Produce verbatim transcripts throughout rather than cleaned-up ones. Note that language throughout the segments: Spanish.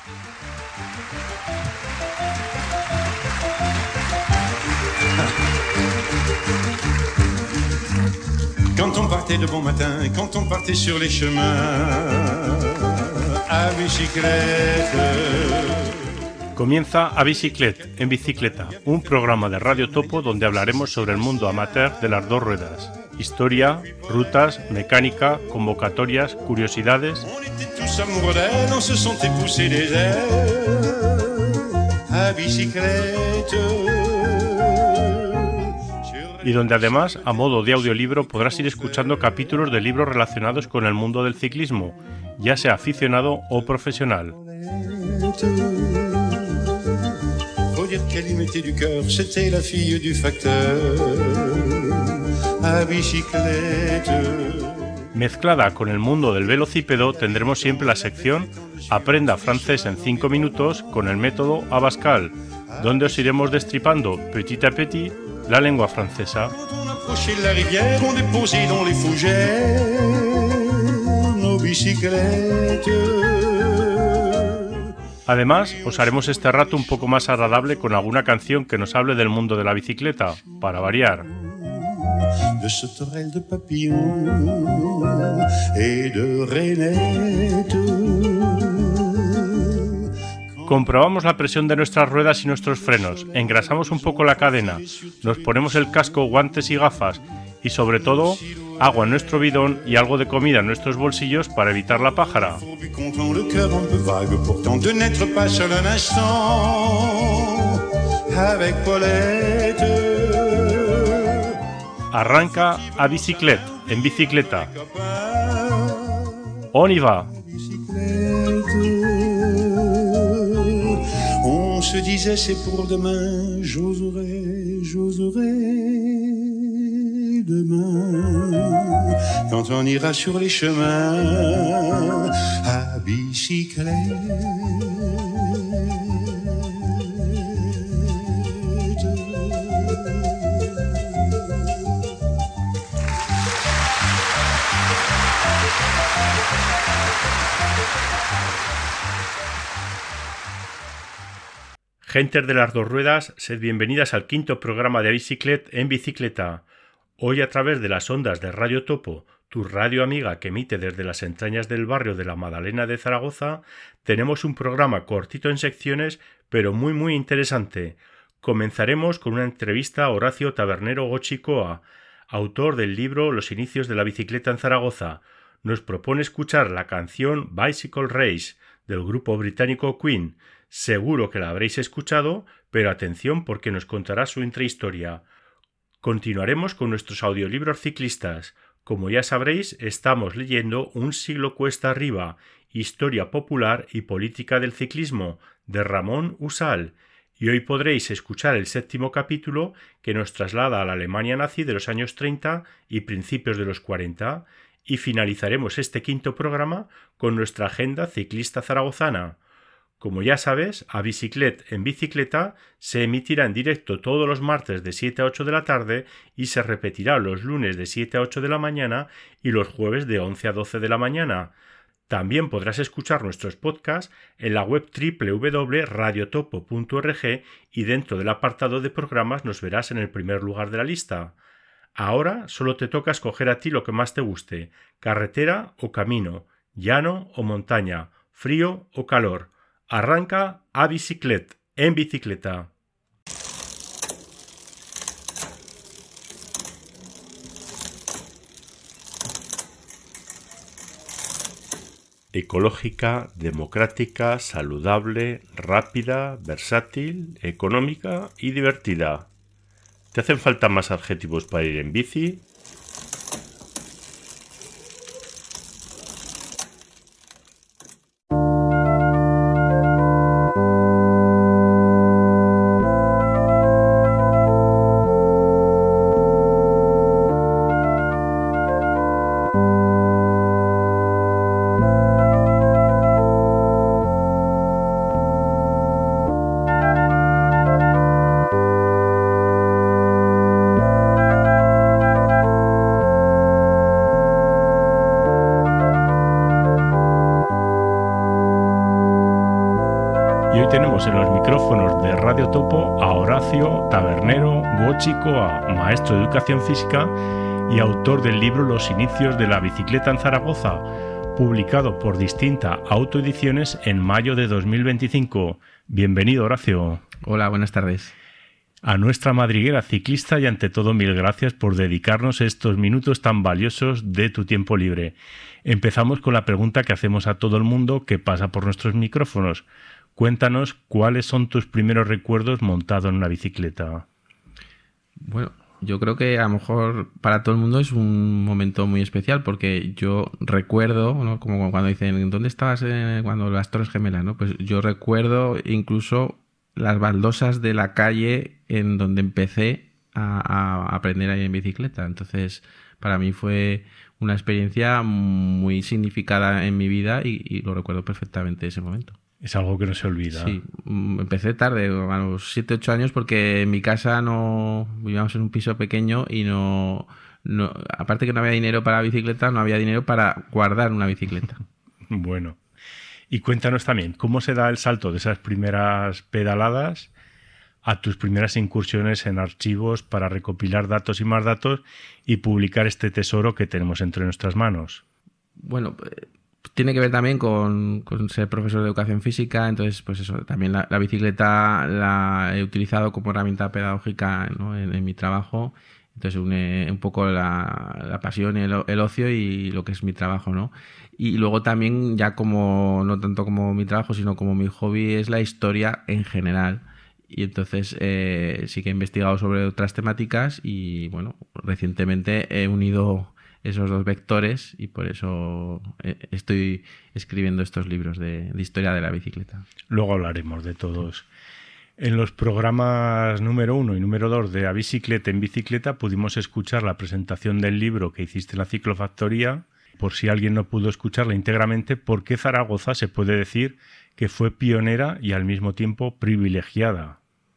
Quand on partait de bon matin, quand on partait sur les chemins à bicyclette. Comienza A Bicicleta, en bicicleta, un programa de Radio Topo donde hablaremos sobre el mundo amateur de las dos ruedas. Historia, rutas, mecánica, convocatorias, curiosidades. On était tous amoureux d'elle, on se sentait pousser des ailes à bicyclette. Y donde además, a modo de audiolibro, podrás ir escuchando capítulos de libros relacionados con el mundo del ciclismo, ya sea aficionado o profesional. Dire qu'elle y mettait du cœur, c'était la fille du facteur à bicyclette. Mezclada con el mundo del velocípedo, tendremos siempre la sección Aprenda francés en cinco minutos con el método Abascal, donde os iremos destripando petit à petit la lengua francesa. Quand on approchait la rivière, on déposait dans les fougères nos bicyclettes. Además, os haremos este rato un poco más agradable con alguna canción que nos hable del mundo de la bicicleta, para variar. De sauterelles, de papillons et de rainettes. Comprobamos la presión de nuestras ruedas y nuestros frenos, engrasamos un poco la cadena, nos ponemos el casco, guantes y gafas, y sobre todo, agua en nuestro bidón y algo de comida en nuestros bolsillos para evitar la pájara. Arranca A Bicicleta, en bicicleta. On y va. On se disait c'est pour demain, j'oserai, j'oserai demain, quand on ira sur les chemins à bicyclette. Gentes de las dos ruedas, sed bienvenidas al quinto programa de Bicicleta en bicicleta. Hoy a través de las ondas de Radio Topo, tu radio amiga que emite desde las entrañas del barrio de la Madalena de Zaragoza, tenemos un programa cortito en secciones, pero muy muy interesante. Comenzaremos con una entrevista a Horacio Tabernero Gochicoa, autor del libro Los inicios de la bicicleta en Zaragoza. Nos propone escuchar la canción Bicycle Race del grupo británico Queen. Seguro que la habréis escuchado, pero atención porque nos contará su intrahistoria. Continuaremos con nuestros audiolibros ciclistas. Como ya sabréis, estamos leyendo Un siglo cuesta arriba, Historia popular y política del ciclismo, de Ramón Usal, y hoy podréis escuchar el séptimo capítulo que nos traslada a la Alemania nazi de los años treinta y principios de los cuarenta, y finalizaremos este quinto programa con nuestra agenda ciclista zaragozana. Como ya sabes, A Bicicleta en bicicleta se emitirá en directo todos los martes de siete a ocho de la tarde y se repetirá los lunes de siete a ocho de la mañana y los jueves de once a doce de la mañana. También podrás escuchar nuestros podcasts en la web doble u doble u doble u punto radiotopo punto org y dentro del apartado de programas nos verás en el primer lugar de la lista. Ahora solo te toca escoger a ti lo que más te guste, carretera o camino, llano o montaña, frío o calor. Arranca A Bicicleta, en bicicleta. Ecológica, democrática, saludable, rápida, versátil, económica y divertida. ¿Te hacen falta más adjetivos para ir en bici? Y hoy tenemos en los micrófonos de Radio Topo a Horacio Tabernero Guochicoa, maestro de educación física y autor del libro Los inicios de la bicicleta en Zaragoza, publicado por Distinta Autoediciones en mayo de dos mil veinticinco. Bienvenido, Horacio. Hola, buenas tardes. A nuestra madriguera ciclista y ante todo mil gracias por dedicarnos estos minutos tan valiosos de tu tiempo libre. Empezamos con la pregunta que hacemos a todo el mundo que pasa por nuestros micrófonos. Cuéntanos cuáles son tus primeros recuerdos montado en una bicicleta. Bueno, yo creo que a lo mejor para todo el mundo es un momento muy especial porque yo recuerdo, ¿no? Como cuando dicen, ¿dónde estabas eh, cuando las Torres Gemelas? ¿No? Pues yo recuerdo incluso las baldosas de la calle en donde empecé a, a aprender a ir en bicicleta. Entonces, para mí fue una experiencia muy significada en mi vida y, y lo recuerdo perfectamente ese momento. Es algo que no se olvida. Sí, empecé tarde, a los siete ocho años, porque en mi casa no vivíamos en un piso pequeño y no, no, aparte que no había dinero para la bicicleta, no había dinero para guardar una bicicleta. Bueno, y cuéntanos también, ¿cómo se da el salto de esas primeras pedaladas a tus primeras incursiones en archivos para recopilar datos y más datos y publicar este tesoro que tenemos entre nuestras manos? Bueno, pues tiene que ver también con, con ser profesor de educación física, entonces pues eso, también la, la bicicleta la he utilizado como herramienta pedagógica, ¿no? en, en mi trabajo, entonces une un poco la, la pasión, el, el ocio y lo que es mi trabajo, ¿no? Y luego también ya como, no tanto como mi trabajo, sino como mi hobby es la historia en general. Y entonces eh, sí que he investigado sobre otras temáticas y bueno, recientemente he unido esos dos vectores y por eso estoy escribiendo estos libros de, de historia de la bicicleta. Luego hablaremos de todos. En los programas número uno y número dos de A Bicicleta en Bicicleta pudimos escuchar la presentación del libro que hiciste en la Ciclofactoría. Por si alguien no pudo escucharla íntegramente, ¿por qué Zaragoza se puede decir que fue pionera y al mismo tiempo privilegiada?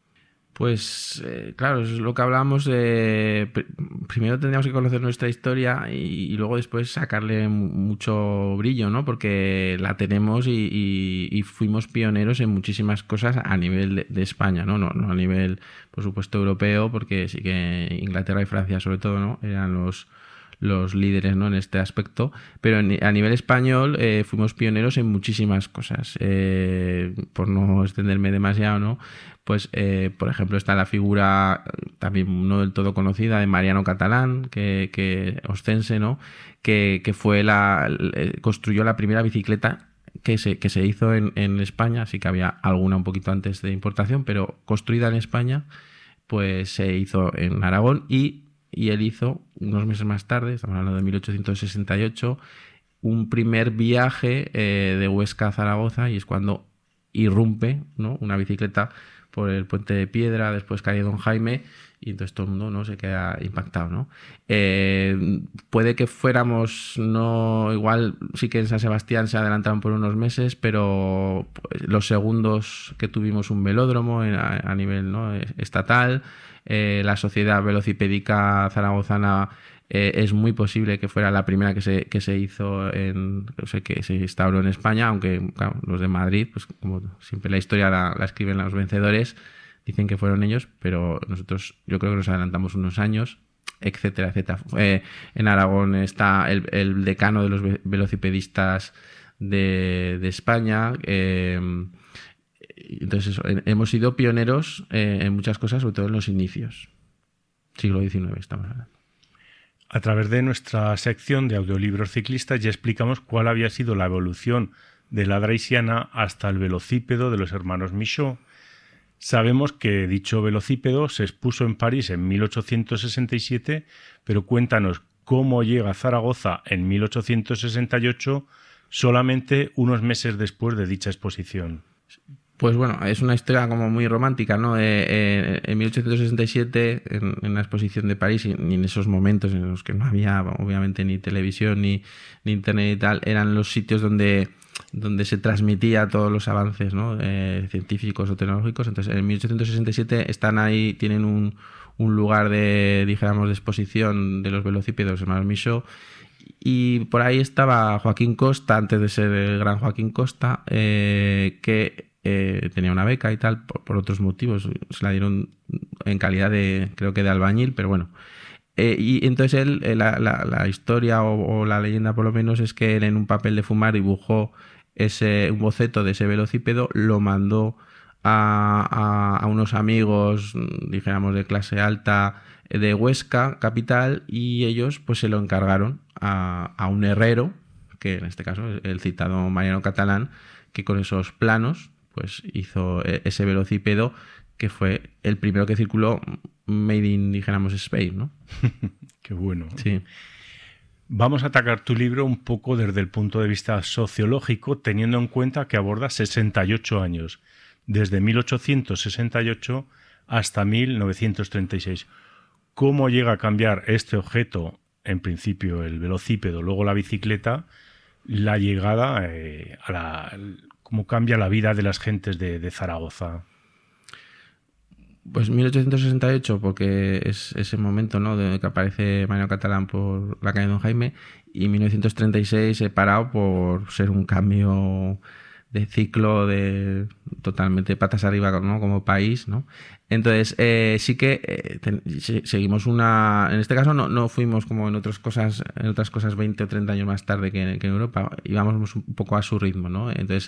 Pues eh, claro, es lo que hablábamos. Eh, pr- primero tendríamos que conocer nuestra historia y, y luego después sacarle mucho brillo, ¿no? Porque la tenemos y, y, y fuimos pioneros en muchísimas cosas a nivel de, de España, ¿no? ¿no? No a nivel, por supuesto, europeo, porque sí que Inglaterra y Francia, sobre todo, ¿no? Eran los los líderes, ¿no? En este aspecto, pero en, a nivel español eh, fuimos pioneros en muchísimas cosas. Eh, por no extenderme demasiado, ¿no? Pues, eh, por ejemplo, está la figura también no del todo conocida de Mariano Catalán, que, que oscense, ¿no? Que, que fue la construyó la primera bicicleta que se, que se hizo en, en España, sí que había alguna un poquito antes de importación, pero construida en España, pues se hizo en Aragón y Y él hizo, unos meses más tarde, estamos hablando de mil ochocientos sesenta y ocho, un primer viaje eh, de Huesca a Zaragoza y es cuando irrumpe, ¿no? Una bicicleta por el Puente de Piedra, después cae Don Jaime y entonces todo el mundo, ¿no? Se queda impactado, ¿no? Eh, puede que fuéramos, no igual, sí que en San Sebastián se adelantaron por unos meses, pero pues, los segundos que tuvimos un velódromo en, a, a nivel, ¿no? estatal. Eh, la Sociedad Velocipédica Zaragozana eh, es muy posible que fuera la primera que se, que se hizo, en, o sea, que se instauró en España, aunque claro, los de Madrid, pues como siempre la historia la, la escriben los vencedores, dicen que fueron ellos, pero nosotros yo creo que nos adelantamos unos años, etcétera, etcétera. Eh, en Aragón está el, el decano de los velocipedistas de, de España. Eh, Entonces eso, hemos sido pioneros eh, en muchas cosas, sobre todo en los inicios. Siglo diecinueve estamos hablando. A través de nuestra sección de audiolibros ciclistas ya explicamos cuál había sido la evolución de la Draisiana hasta el velocípedo de los hermanos Michaud. Sabemos que dicho velocípedo se expuso en París en mil ochocientos sesenta y siete, pero cuéntanos cómo llega a Zaragoza en mil ochocientos sesenta y ocho, solamente unos meses después de dicha exposición. Pues bueno, es una historia como muy romántica, ¿no? Eh, eh, en mil ochocientos sesenta y siete, en, en la exposición de París, y, y en esos momentos en los que no había, obviamente, ni televisión, ni, ni internet y tal, eran los sitios donde, donde se transmitía todos los avances, ¿no? Eh, científicos o tecnológicos. Entonces, en mil ochocientos sesenta y siete están ahí, tienen un, un lugar de, dijéramos, de exposición de los velocípedos, hermanos Michaud. Y por ahí estaba Joaquín Costa, antes de ser el gran Joaquín Costa, eh, que eh, tenía una beca y tal, por, por otros motivos. Se la dieron en calidad de, creo que de albañil, pero bueno. Eh, y entonces él, eh, la, la, la historia o, o la leyenda por lo menos es que él en un papel de fumar dibujó ese, un boceto de ese velocípedo, lo mandó a, a, a unos amigos, dijéramos, de clase alta de Huesca, capital, y ellos pues se lo encargaron a, a un herrero, que en este caso es el citado Mariano Catalán, que con esos planos pues hizo ese velocípedo que fue el primero que circuló made in, dijéramos, Spain, ¿no? Qué bueno. Sí. Vamos a atacar tu libro un poco desde el punto de vista sociológico, teniendo en cuenta que aborda sesenta y ocho años, desde mil ochocientos sesenta y ocho hasta mil novecientos treinta y seis. ¿Cómo llega a cambiar este objeto, en principio el velocípedo, luego la bicicleta, la llegada eh, a la... cómo cambia la vida de las gentes de, de Zaragoza? Pues mil ochocientos sesenta y ocho, porque es ese momento, ¿no?, de que aparece Mariano Catalán por la calle Don Jaime, y mil novecientos treinta y seis he parado por ser un cambio de ciclo de totalmente patas arriba, ¿no?, como país, ¿no? Entonces, eh, sí que eh, ten, seguimos una... En este caso no, no fuimos como en otras cosas en otras cosas veinte o treinta años más tarde que, que en Europa, íbamos un poco a su ritmo, ¿no? Entonces,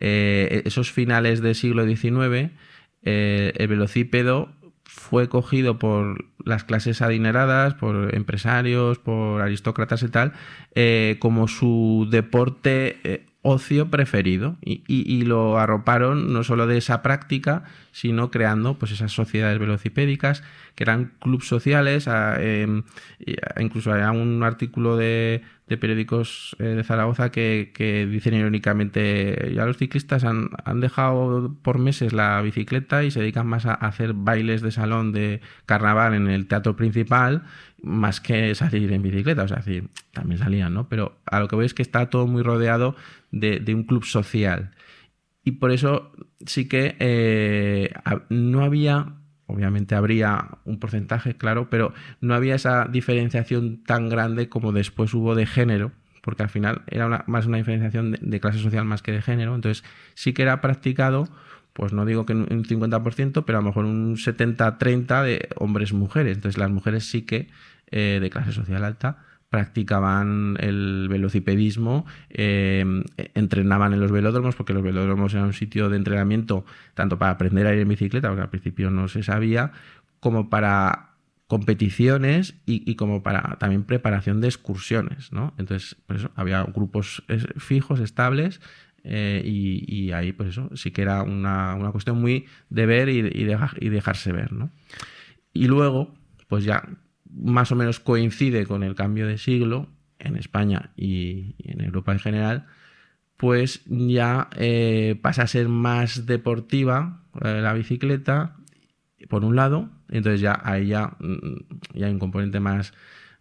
eh, esos finales del siglo diecinueve, eh, el velocípedo fue cogido por las clases adineradas, por empresarios, por aristócratas y tal, eh, como su deporte eh, ocio preferido, y, y, y lo arroparon no solo de esa práctica, sino creando pues esas sociedades velocipédicas que eran clubes sociales. A, eh, incluso hay un artículo de, de periódicos eh, de Zaragoza que, que dicen irónicamente: ya los ciclistas han, han dejado por meses la bicicleta y se dedican más a hacer bailes de salón de carnaval en el teatro principal, más que salir en bicicleta. O sea, sí, también salían, ¿no? Pero a lo que voy es que está todo muy rodeado de, de un club social. Y por eso sí que eh, no había, obviamente habría un porcentaje, claro, pero no había esa diferenciación tan grande como después hubo de género, porque al final era una, más una diferenciación de, de clase social más que de género. Entonces sí que era practicado, pues no digo que un cincuenta por ciento, pero a lo mejor un setenta treinta de hombres-mujeres. Entonces las mujeres sí que eh, de clase social alta practicaban el velocipedismo, eh, entrenaban en los velódromos, porque los velódromos eran un sitio de entrenamiento tanto para aprender a ir en bicicleta, porque al principio no se sabía, como para competiciones y, y como para también preparación de excursiones, ¿no? Entonces, pues eso, había grupos fijos, estables, eh, y, y ahí pues eso sí que era una, una cuestión muy de ver y, y, dejar, y dejarse ver, ¿no? Y luego, pues ya más o menos coincide con el cambio de siglo en España y, y en Europa en general, pues ya eh, pasa a ser más deportiva eh, la bicicleta, por un lado. Entonces ya ahí ya, ya hay un componente más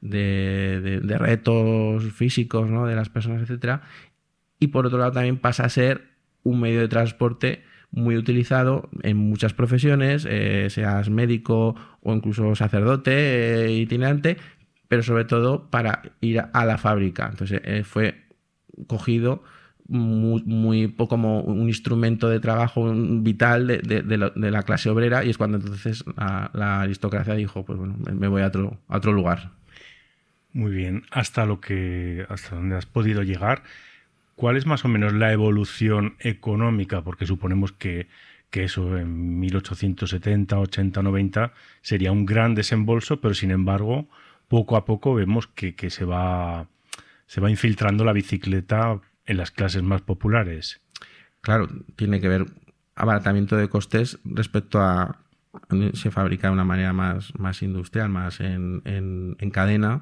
de, de, de retos físicos, ¿no?, de las personas, etcétera. Y por otro lado también pasa a ser un medio de transporte muy utilizado en muchas profesiones, eh, seas médico o incluso sacerdote eh, itinerante, pero sobre todo para ir a la fábrica. Entonces eh, fue cogido muy, muy como un instrumento de trabajo vital de, de, de, la, de la clase obrera, y es cuando entonces la, la aristocracia dijo: pues bueno, me voy a otro, a otro lugar. Muy bien. Hasta lo que, hasta donde has podido llegar, ¿cuál es más o menos la evolución económica? Porque suponemos que, que eso en mil ochocientos setenta, ochenta, noventa sería un gran desembolso, pero sin embargo, poco a poco vemos que, que se va, se va infiltrando la bicicleta en las clases más populares. Claro, tiene que ver abaratamiento de costes respecto a... Se fabrica de una manera más, más industrial, más en, en, en cadena,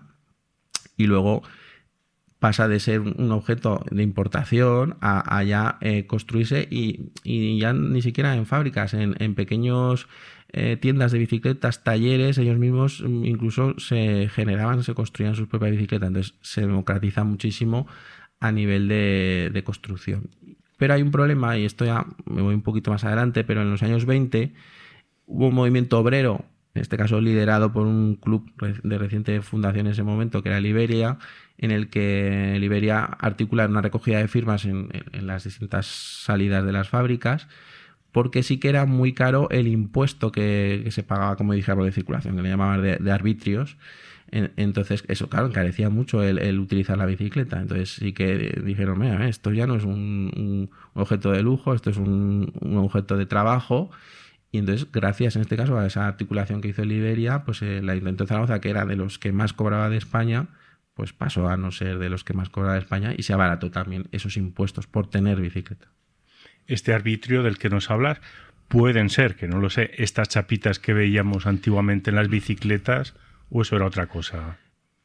y luego pasa de ser un objeto de importación a, a ya eh, construirse y, y ya ni siquiera en fábricas, en, en pequeños eh, tiendas de bicicletas, talleres. Ellos mismos incluso se generaban, se construían sus propias bicicletas. Entonces se democratiza muchísimo a nivel de, de construcción. Pero hay un problema, y esto ya me voy un poquito más adelante, pero en los años veinte hubo un movimiento obrero en este caso liderado por un club de reciente fundación en ese momento, que era Liberia, en el que Liberia articula una recogida de firmas en, en las distintas salidas de las fábricas, porque sí que era muy caro el impuesto que, que se pagaba, como dije, de circulación, que le llamaban de, de arbitrios. En, entonces, eso, claro, encarecía mucho el, el utilizar la bicicleta. Entonces sí que dijeron, mira, esto ya no es un, un objeto de lujo, esto es un, un objeto de trabajo. Y entonces, gracias en este caso a esa articulación que hizo Liberia, pues eh, la Ayuntamiento de Zaragoza, que era de los que más cobraba de España, pues pasó a no ser de los que más cobraba de España y se abarató también esos impuestos por tener bicicleta. Este arbitrio del que nos hablas, pueden ser, que no lo sé, estas chapitas que veíamos antiguamente en las bicicletas, o eso era otra cosa.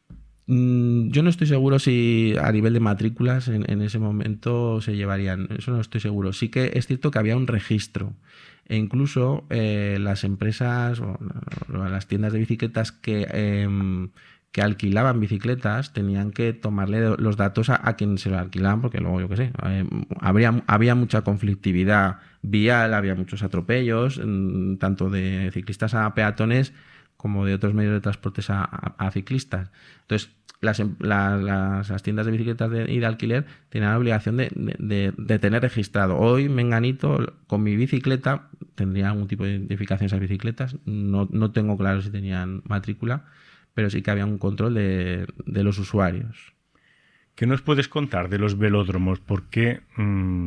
Mm, yo no estoy seguro si a nivel de matrículas en, en ese momento se llevarían, eso no estoy seguro. Sí que es cierto que había un registro e incluso eh, las empresas o las tiendas de bicicletas que... Eh, que alquilaban bicicletas tenían que tomarle los datos a, a quien se lo alquilaban, porque luego, yo qué sé, eh, habría, había mucha conflictividad vial, había muchos atropellos, mm, tanto de ciclistas a peatones como de otros medios de transportes a, a, a ciclistas. Entonces, las, la, las, las tiendas de bicicletas de, y de alquiler tenían la obligación de, de, de tener registrado. Hoy, menganito, con mi bicicleta, tendría algún tipo de identificación esas bicicletas. No, no tengo claro si tenían matrícula, pero sí que había un control de, de los usuarios. ¿Qué nos puedes contar de los velódromos? ¿Por qué mmm,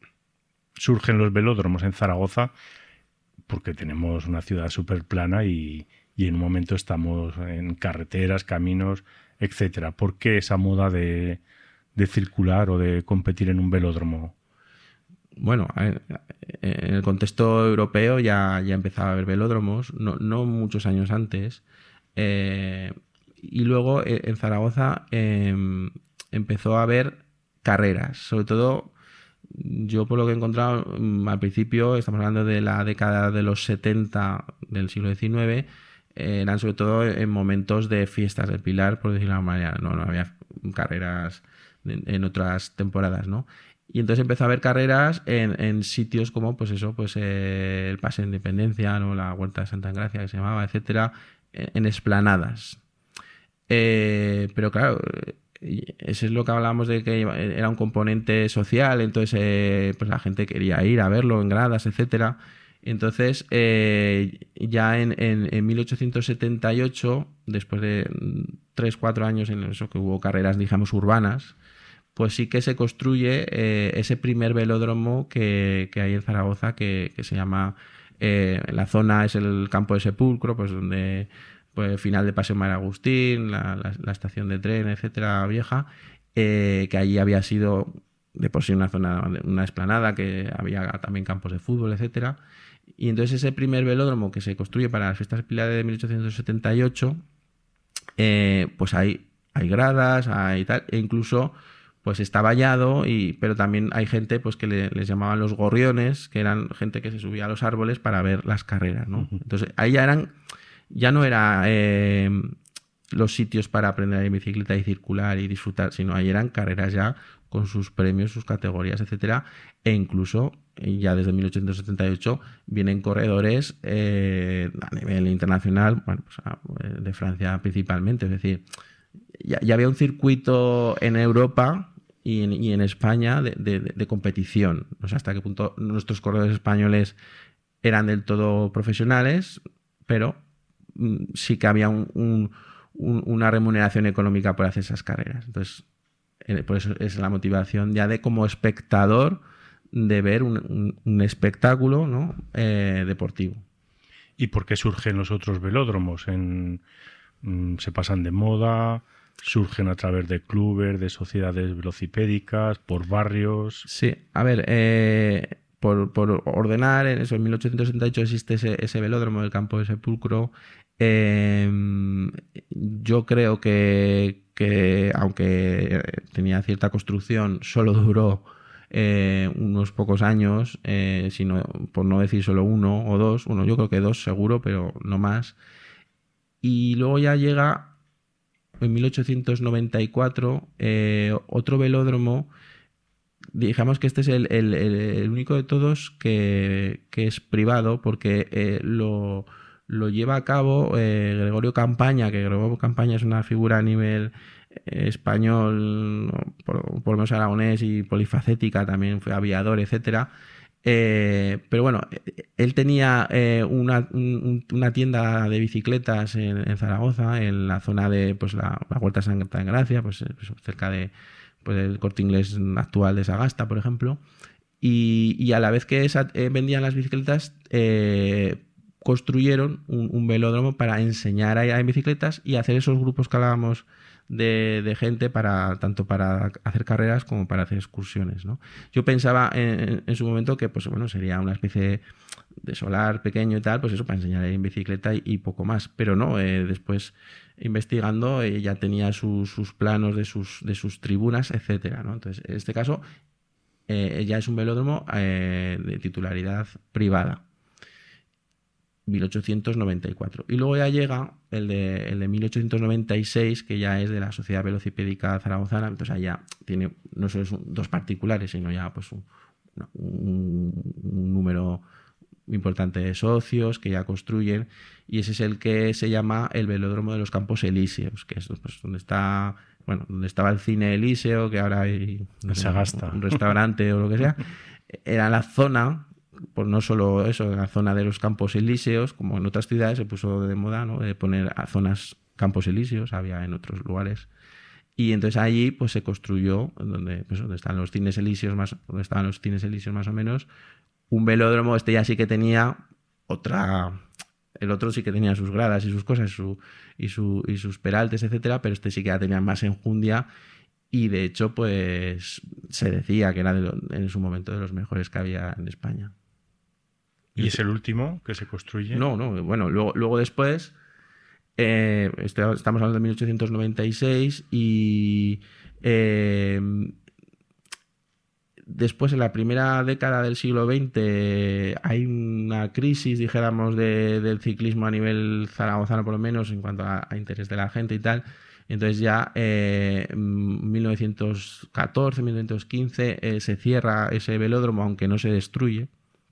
surgen los velódromos en Zaragoza? Porque tenemos una ciudad súper plana y, y en un momento estamos en carreteras, caminos, etcétera. ¿Por qué esa moda de, de circular o de competir en un velódromo? Bueno, en el contexto europeo ya, ya empezaba a haber velódromos, no, no muchos años antes. Eh, y luego eh, en Zaragoza eh, empezó a haber carreras, sobre todo yo por lo que he encontrado mm, al principio, estamos hablando de la década de los setenta del siglo diecinueve, eh, eran sobre todo en momentos de fiestas del Pilar, por decirlo de alguna manera, no, no había carreras en, en otras temporadas, ¿no? Y entonces empezó a haber carreras en, en sitios como, pues eso, pues eh, el Paseo de Independencia, ¿no? La Huerta de Santa Engracia que se llamaba, etcétera, en esplanadas. Eh, pero claro, eso es lo que hablábamos de que era un componente social, entonces eh, pues la gente quería ir a verlo en gradas, etcétera. Entonces, eh, ya en, en, en mil ochocientos setenta y ocho, después de tres cuatro años en eso que hubo carreras, digamos, urbanas, pues sí que se construye eh, ese primer velódromo que, que hay en Zaragoza, que, que se llama... Eh, la zona es el Campo de Sepulcro, pues donde pues final de Paseo Mar Agustín, la, la, la estación de tren, etcétera, vieja, eh, que allí había sido de por sí una zona, una explanada, que había también campos de fútbol, etcétera. Y entonces ese primer velódromo que se construye para las fiestas pilares de mil ochocientos setenta y ocho, eh, pues hay, hay gradas, hay tal, e incluso pues está vallado, y, pero también hay gente pues que le, les llamaban los gorriones, que eran gente que se subía a los árboles para ver las carreras, ¿no? Uh-huh. Entonces ahí ya eran, ya no era eh, los sitios para aprender en bicicleta y circular y disfrutar, sino ahí eran carreras ya con sus premios, sus categorías, etcétera, e incluso ya desde mil ochocientos setenta y ocho vienen corredores eh, a nivel internacional, bueno, pues de Francia principalmente, es decir, ya, ya había un circuito en Europa y en, y en España de, de, de competición. No sé hasta qué punto nuestros corredores españoles eran del todo profesionales, pero mm, sí que había un, un, un, una remuneración económica por hacer esas carreras. Entonces, eh, por eso es la motivación ya de como espectador de ver un, un, un espectáculo, ¿no? eh, deportivo. ¿Y por qué surgen los otros velódromos? En, mm, ¿Se pasan de moda? ¿Surgen a través de clubes, de sociedades velocipédicas, por barrios? Sí, a ver, eh, por, por ordenar, en eso, en mil ochocientos setenta y ocho existe ese, ese velódromo del Campo de Sepulcro. Eh, yo creo que, que, aunque tenía cierta construcción, solo duró eh, unos pocos años, eh, sino, por no decir solo uno o dos, uno, yo creo que dos seguro, pero no más. Y luego ya llega... En mil ochocientos noventa y cuatro, eh, otro velódromo, digamos que este es el, el, el único de todos que, que es privado, porque eh, lo, lo lleva a cabo eh, Gregorio Campaña, que Gregorio Campaña es una figura a nivel eh, español, por, por lo menos aragonés y polifacética, también fue aviador, etcétera. Eh, pero bueno, él tenía eh, una, un, una tienda de bicicletas en, en Zaragoza, en la zona de pues, la, la Huerta Santa Engracia, pues, pues cerca de pues, el Corte Inglés actual de Sagasta, por ejemplo. Y, y a la vez que esa, eh, vendían las bicicletas, eh, construyeron un, un velódromo para enseñar a, a bicicletas y hacer esos grupos que hablábamos de, de gente para tanto para hacer carreras como para hacer excursiones, ¿no? Yo pensaba en, en su momento que pues, bueno, sería una especie de solar pequeño y tal, pues eso, para enseñar a ir en bicicleta y, y poco más. Pero no, eh, después investigando eh, ya tenía su, sus planos de sus, de sus tribunas, etcétera, ¿no? Entonces, en este caso, eh, ya es un velódromo eh, de titularidad privada. mil ochocientos noventa y cuatro. Y luego ya llega el de, el de mil ochocientos noventa y seis, que ya es de la Sociedad Velocipédica Zaragozana. Entonces allá tiene no solo es un, dos particulares, sino ya pues un, un, un número importante de socios que ya construyen. Y ese es el que se llama el Velódromo de los Campos Elíseos, que es pues, donde está, bueno, donde estaba el cine Elíseo, que ahora hay no sé, un, un restaurante o lo que sea. Era la zona, por no solo eso, en la zona de los Campos Elíseos, como en otras ciudades se puso de moda, ¿no?, de poner a zonas Campos Elíseos, había en otros lugares. Y entonces allí pues se construyó, donde, pues, donde están los cines Elíseos más, donde estaban los cines Elíseos más o menos, un velódromo. Este ya sí que tenía otra, el otro sí que tenía sus gradas y sus cosas su, y, su, y sus peraltes, etcétera, pero este sí que ya tenía más enjundia. Y de hecho, pues se decía que era de lo, en su momento de los mejores que había en España. ¿Y es el último que se construye? No, no, bueno, luego, luego después, eh, estamos hablando de mil ochocientos noventa y seis y eh, después, en la primera década del siglo veinte, hay una crisis, dijéramos, de, del ciclismo a nivel zaragozano, por lo menos, en cuanto a, a interés de la gente y tal. Entonces ya eh, en mil novecientos catorce, mil novecientos quince eh, se cierra ese velódromo, aunque no se destruye.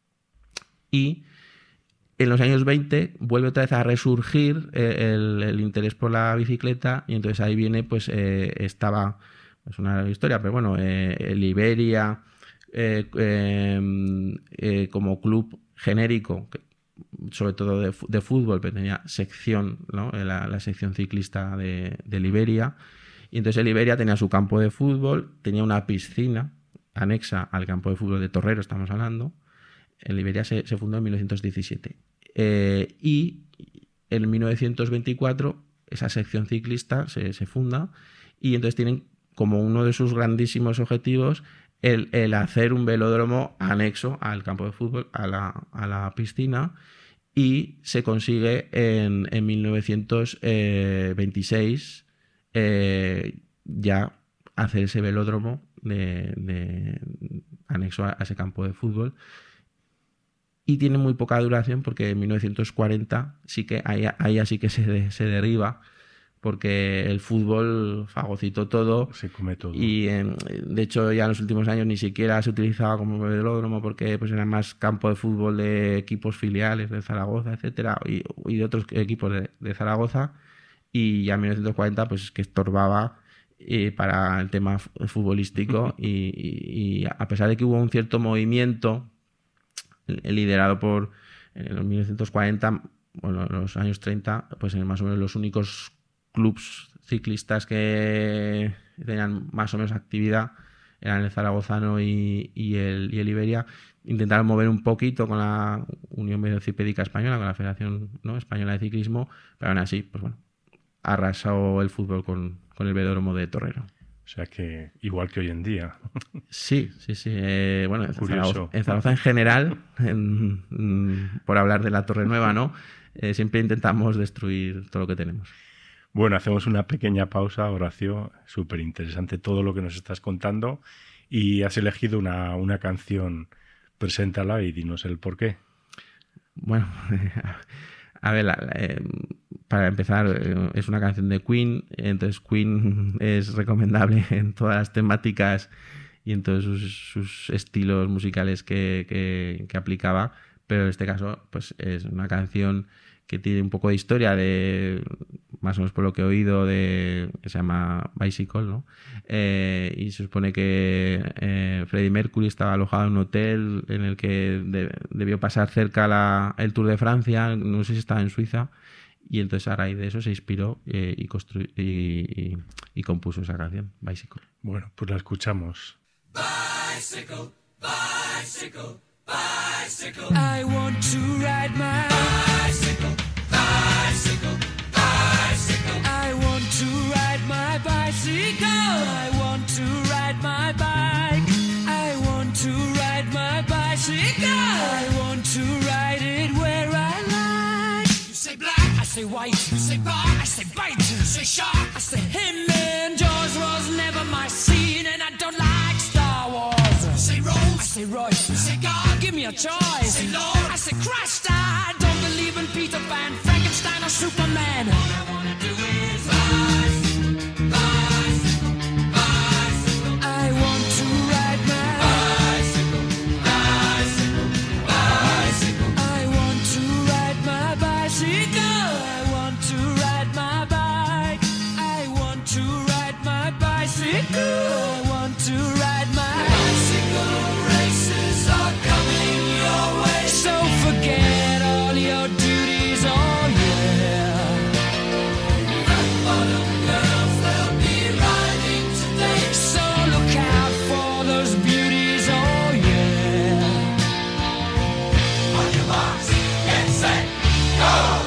Y en los años veinte vuelve otra vez a resurgir eh, el, el interés por la bicicleta, y entonces ahí viene, pues eh, estaba, es una historia, pero bueno, eh, el Iberia eh, eh, eh, como club genérico, que, sobre todo de, de fútbol, pero tenía sección, ¿no?, la, la sección ciclista de, de Iberia, y entonces el Iberia tenía su campo de fútbol, tenía una piscina anexa al campo de fútbol de Torrero, estamos hablando. El Iberia se, se fundó en mil novecientos diecisiete eh, y en mil novecientos veinticuatro esa sección ciclista se, se funda, y entonces tienen como uno de sus grandísimos objetivos el, el hacer un velódromo anexo al campo de fútbol, a la, a la piscina, y se consigue en, en mil novecientos veintiséis eh, ya hacer ese velódromo de, de, anexo a, a ese campo de fútbol. Y tiene muy poca duración, porque en mil novecientos cuarenta sí que ahí, ahí así que se, de, se derriba, porque el fútbol fagocitó todo. Se come todo. Y eh, de hecho ya en los últimos años ni siquiera se utilizaba como velódromo, porque pues era más campo de fútbol de equipos filiales de Zaragoza, etcétera, y, y de otros equipos de, de Zaragoza. Y ya en mil novecientos cuarenta pues es que estorbaba eh, para el tema futbolístico. y, y, y a pesar de que hubo un cierto movimiento liderado por, en los mil novecientos cuarenta, bueno, en los años treinta, pues más o menos los únicos clubs ciclistas que tenían más o menos actividad eran el zaragozano y, y, el, y el Iberia. Intentaron mover un poquito con la Unión Velocipédica Española, con la Federación, ¿no?, Española de Ciclismo, pero aún así, pues bueno, arrasó el fútbol con, con el velódromo de Torrero. O sea que igual que hoy en día. Sí, sí, sí. Eh, bueno, en Zaragoza, en Zaragoza en general, en, en, por hablar de la Torre Nueva, ¿no? Eh, siempre intentamos destruir todo lo que tenemos. Bueno, hacemos una pequeña pausa, Horacio. Súper interesante todo lo que nos estás contando. Y has elegido una, una canción. Preséntala y dinos el por qué. Bueno, a ver, la, la, eh, para empezar, eh, es una canción de Queen. Entonces Queen es recomendable en todas las temáticas y en todos sus, sus estilos musicales que, que, que aplicaba, pero en este caso pues es una canción que tiene un poco de historia, de más o menos por lo que he oído, de que se llama Bicycle, ¿no? Eh, y se supone que eh, Freddie Mercury estaba alojado en un hotel en el que de, debió pasar cerca la, el Tour de Francia, no sé si estaba en Suiza, y entonces a raíz de eso se inspiró eh, y, constru- y, y, y compuso esa canción, Bicycle. Bueno, pues la escuchamos. Bicycle, bicycle, bicycle. I want to ride my bicycle, bicycle, bicycle. I want to ride my bicycle. I want to ride my bike. I want to ride my bicycle. I want to ride it where I like. You say black, I say white. You say bar, I say bite. You say shark, I say him. And Jaws was never my scene, and I don't like Star Wars. You say Rose, I say Royce. You say God, give me a choice. Say Lord, I say Christ. I don't believe in Peter Pan, Frankenstein, or Superman. All I wanna do is bicycle, bicycle, bicycle. I want to ride my bicycle, bicycle, bicycle. I want to ride my bicycle. I want to ride my bike. I want to ride my bicycle. I want to ride my bicycle. Races are coming your way, so forget all your duties. Oh yeah. Fat bottom girls, they'll be riding today, so look out for those beauties. Oh yeah. On your marks, get set, go.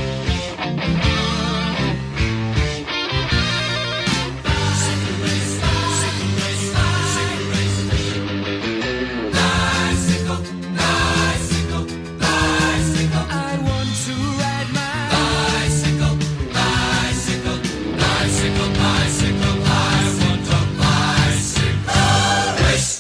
Bicycle race, bicycle race, bicycle race. Bicycle, bicycle, bicycle. I want to ride my bicycle, bicycle, bicycle, bicycle. I want a bicycle race.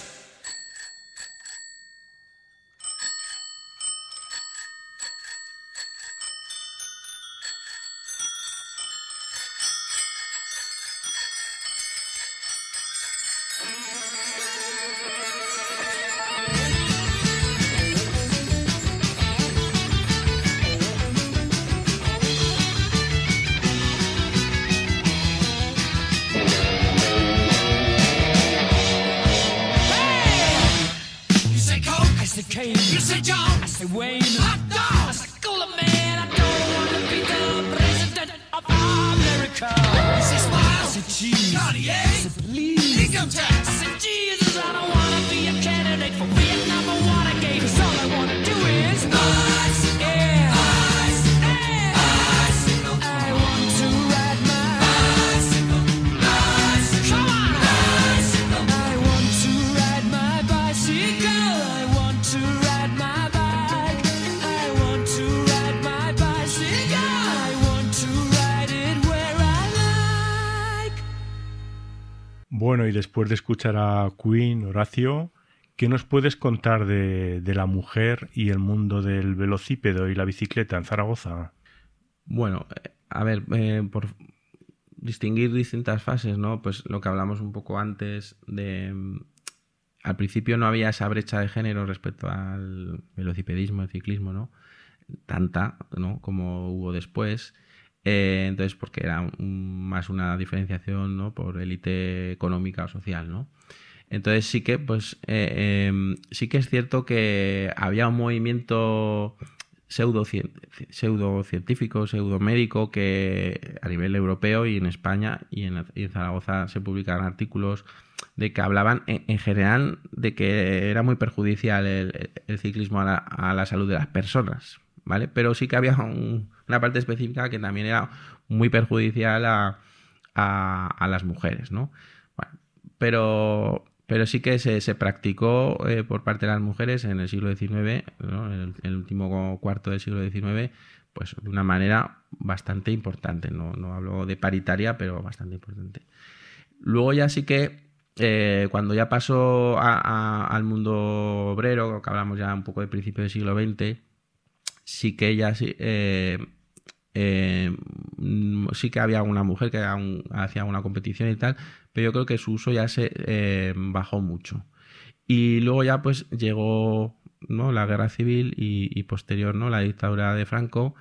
You say Coke, I say Kane. You say John, I say Wayne. Hot dog, I say Cooler Man. I don't want to be the president of America. You say Smile, I say Cheese. Cartier, I say Please. Income tax, I say Jesus. I don't want to be a candidate for Vietnam or Watergate. 'Cause all I want to do is bicycle, yeah. Bicycle, yeah. Bicycle. I want to ride my bicycle, bicycle. Come on, bicycle. I want to ride my bicycle. I want to ride my bike. I want to ride my bicycle. I want to ride it where I like. Bueno, y después de escuchar a Queen, Horacio, ¿qué nos puedes contar de, de la mujer y el mundo del velocípedo y la bicicleta en Zaragoza? Bueno, eh, a ver, eh, por distinguir distintas fases, ¿no? Pues lo que hablamos un poco antes de... mm, Al principio no había esa brecha de género respecto al velocipedismo, el ciclismo, ¿no? Tanta, ¿no? Como hubo después. Eh, entonces, porque era un- más una diferenciación, ¿no? Por élite económica o social, ¿no? Entonces sí que, pues, eh, eh, sí que es cierto que había un movimiento pseudocien- pseudocientífico, pseudomédico, que a nivel europeo y en España y en, y en Zaragoza se publicaban artículos de que hablaban en, en general de que era muy perjudicial el, el ciclismo a la, a la salud de las personas, ¿vale? Pero sí que había un- una parte específica que también era muy perjudicial a, a, a las mujeres, ¿no? Bueno, pero, pero sí que se, se practicó eh, por parte de las mujeres en el siglo diecinueve, ¿no? En el, el último cuarto del siglo diecinueve, pues de una manera bastante importante. No, no hablo de paritaria, pero bastante importante. Luego ya sí que eh, cuando ya pasó a- a- al mundo obrero, que hablamos ya un poco del principio del siglo veinte, sí que ya sí, eh, eh, mm, sí que había una mujer que aún hacía una competición y tal, pero yo creo que su uso ya se eh, bajó mucho. Y luego ya pues llegó, ¿no? La guerra civil y, y posterior, ¿no? La dictadura de Franco,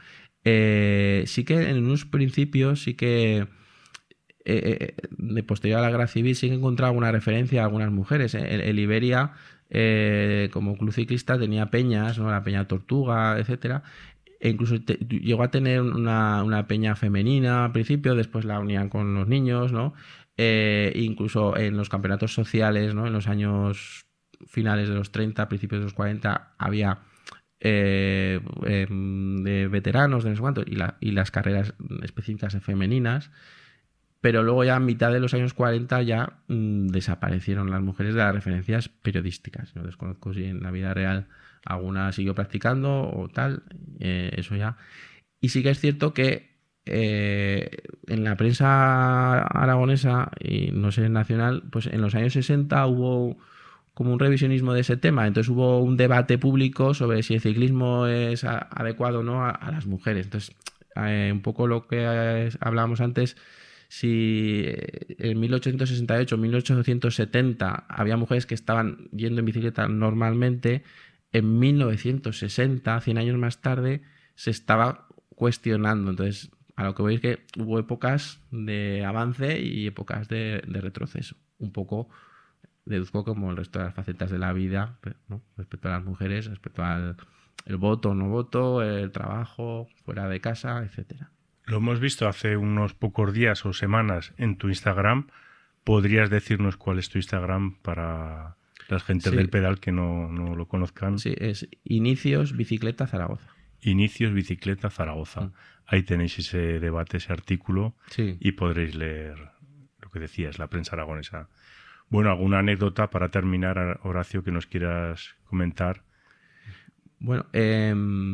Eh, sí que en unos principios, sí que eh, de posterior a la guerra civil, sí que he encontrado alguna referencia a algunas mujeres. El, el Iberia, eh, como club ciclista, tenía peñas, ¿no? La Peña Tortuga, etcétera. E incluso te, llegó a tener una, una peña femenina al principio, después la unían con los niños, ¿no? Eh, incluso en los campeonatos sociales, ¿no? En los años finales de los treinta, principios de los cuarenta, había eh, eh, de veteranos, de no sé cuánto, y, la, y las carreras específicas de femeninas. Pero luego ya a mitad de los años cuarenta ya mmm, desaparecieron las mujeres de las referencias periodísticas. No desconozco si en la vida real alguna siguió practicando o tal, eh, eso ya. Y sí que es cierto que eh, en la prensa aragonesa y no sé, nacional, pues en los años sesenta hubo como un revisionismo de ese tema. Entonces hubo un debate público sobre si el ciclismo es a, adecuado o no a, a las mujeres. Entonces, eh, un poco lo que eh, hablábamos antes, si en mil ochocientos sesenta y ocho, mil ochocientos setenta había mujeres que estaban yendo en bicicleta normalmente, en mil novecientos sesenta, cien años más tarde, se estaba cuestionando. Entonces, a lo que voy es que hubo épocas de avance y épocas de, de retroceso. Un poco deduzco como el resto de las facetas de la vida, ¿no? Respecto a las mujeres, respecto al el voto o no voto, el trabajo, fuera de casa, etcétera. Lo hemos visto hace unos pocos días o semanas en tu Instagram. ¿Podrías decirnos cuál es tu Instagram para las gentes sí. del pedal que no, no lo conozcan? Sí, es Inicios Bicicleta Zaragoza. Inicios Bicicleta Zaragoza. Mm. Ahí tenéis ese debate, ese artículo, sí. y podréis leer lo que decías, la prensa aragonesa. Bueno, ¿alguna anécdota para terminar, Horacio, que nos quieras comentar? Bueno, eh,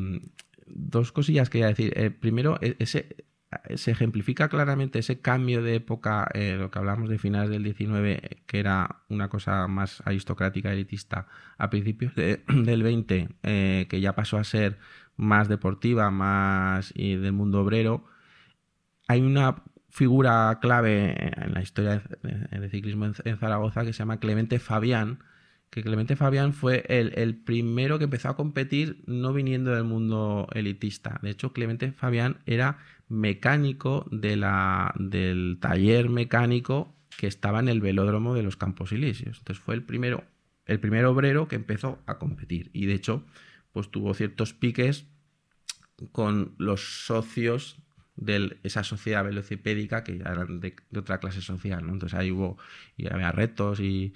dos cosillas que quería decir. Eh, primero, ese, se ejemplifica claramente ese cambio de época, eh, lo que hablamos de finales del diecinueve, que era una cosa más aristocrática, elitista, a principios de, del veinte, eh, que ya pasó a ser más deportiva, más y del mundo obrero. Hay una figura clave en la historia del ciclismo en Zaragoza que se llama Clemente Fabián, que Clemente Fabián fue el, el primero que empezó a competir no viniendo del mundo elitista. De hecho, Clemente Fabián era mecánico de la, del taller mecánico que estaba en el velódromo de los Campos Elíseos. Entonces fue el primero, el primer obrero que empezó a competir. Y de hecho, pues tuvo ciertos piques con los socios de esa sociedad velocipédica que ya eran de, de otra clase social, ¿no? Entonces ahí hubo, y había retos y,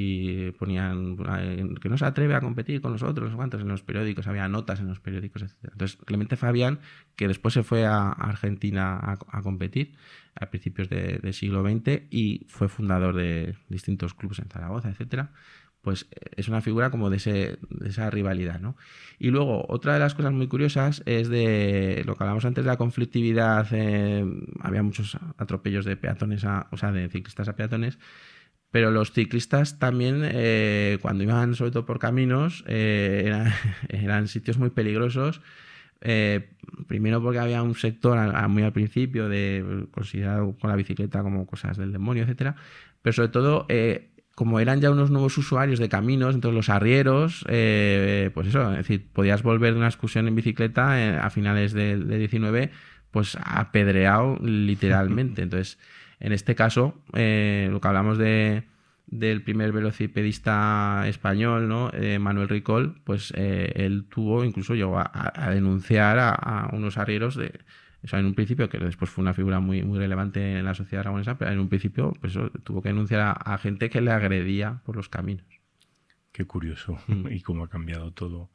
y ponían que no se atreve a competir con nosotros, ¿cuántos? En los periódicos, había notas en los periódicos, etcétera. Entonces Clemente Fabián, que después se fue a Argentina a, a competir a principios de, del siglo veinte y fue fundador de distintos clubes en Zaragoza, etcétera, pues es una figura como de, ese, de esa rivalidad, ¿no? Y luego, otra de las cosas muy curiosas es de lo que hablamos antes de la conflictividad. Eh, había muchos atropellos de peatones, a, o sea, de ciclistas a peatones, pero los ciclistas también, eh, cuando iban sobre todo por caminos, eh, eran, eran sitios muy peligrosos. Eh, primero porque había un sector a, a muy al principio de considerado con la bicicleta como cosas del demonio, etcétera, pero sobre todo... Eh, como eran ya unos nuevos usuarios de caminos, entonces los arrieros, eh, pues eso, es decir, podías volver de una excursión en bicicleta eh, a finales del de diecinueve, pues apedreado literalmente. Entonces, en este caso, eh, lo que hablamos de, del primer velocipedista español, ¿no? Eh, Manuel Ricol, pues eh, él tuvo, incluso llegó a, a denunciar a, a unos arrieros de... O sea, en un principio, que después fue una figura muy, muy relevante en la sociedad aragonesa, pero en un principio pues, eso, tuvo que denunciar a, a gente que le agredía por los caminos. Qué curioso, mm. y cómo ha cambiado todo.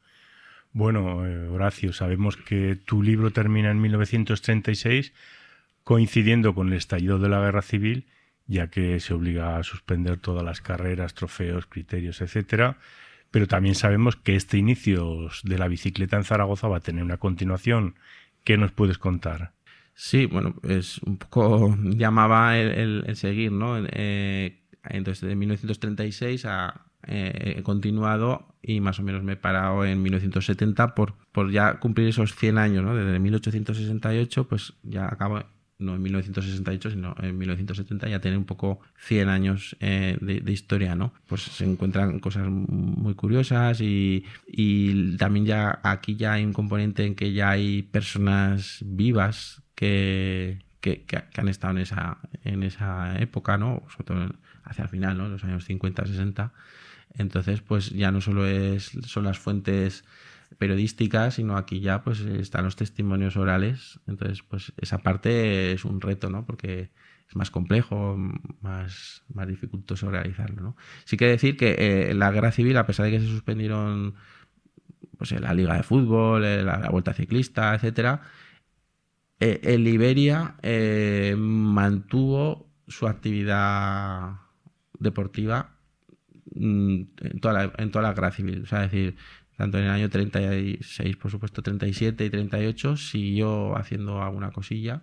Bueno, eh, Horacio, sabemos que tu libro termina en mil novecientos treinta y seis, coincidiendo con el estallido de la Guerra Civil, ya que se obliga a suspender todas las carreras, trofeos, criterios, etcétera. Pero también sabemos que este inicio de la bicicleta en Zaragoza va a tener una continuación. ¿Qué nos puedes contar? Sí, bueno, es un poco llamaba el, el, el seguir, ¿no? Eh, entonces, de mil novecientos treinta y seis a, eh, he continuado y más o menos me he parado en mil novecientos setenta por, por ya cumplir esos cien años, ¿no? Desde mil ochocientos sesenta y ocho, pues ya acabo no en mil novecientos sesenta y ocho, sino en mil novecientos setenta, ya tiene un poco cien años eh, de, de historia, ¿no? Pues se encuentran cosas muy curiosas y, y también ya aquí ya hay un componente en que ya hay personas vivas que, que, que han estado en esa, en esa época, ¿no? Sobre todo hacia el final, ¿no? Los años cincuenta, sesenta. Entonces, pues ya no solo es, son las fuentes periodísticas, sino aquí ya pues están los testimonios orales. Entonces, pues esa parte es un reto, ¿no? Porque es más complejo, más, más dificultoso realizarlo, ¿no? Sí que decir que eh, la guerra civil, a pesar de que se suspendieron pues la liga de fútbol, la, la vuelta ciclista, etcétera, eh, el Liberia eh, mantuvo su actividad deportiva en toda la, en toda la guerra civil. O sea, es decir, tanto en el año treinta y seis, por supuesto, treinta y siete y treinta y ocho, siguió haciendo alguna cosilla.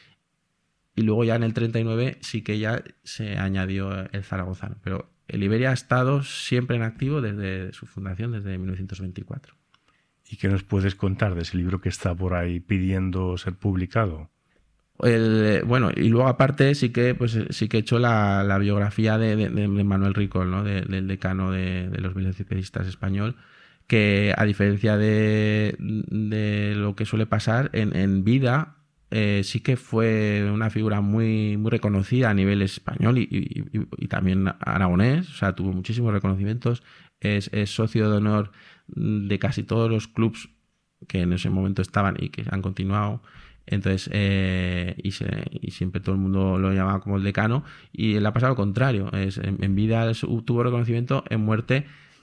Y luego ya en el treinta y nueve sí que ya se añadió el zaragozano. Pero el Liberia ha estado siempre en activo desde su fundación, desde mil novecientos veinticuatro. ¿Y qué nos puedes contar de ese libro que está por ahí pidiendo ser publicado? El, bueno, y luego aparte sí que pues sí que he hecho la, la biografía de, de, de Manuel Ricol, ¿no? De, del decano de, de los velocipedistas español, que a diferencia de, de lo que suele pasar en, en vida, eh, sí que fue una figura muy, muy reconocida a nivel español y, y, y, y también aragonés. O sea, tuvo muchísimos reconocimientos. Es, es socio de honor de casi todos los clubs que en ese momento estaban y que han continuado. Entonces, eh, y, se, y siempre todo el mundo lo llamaba como el decano, y él ha pasado lo contrario. Es, en, en vida tuvo reconocimiento, en muerte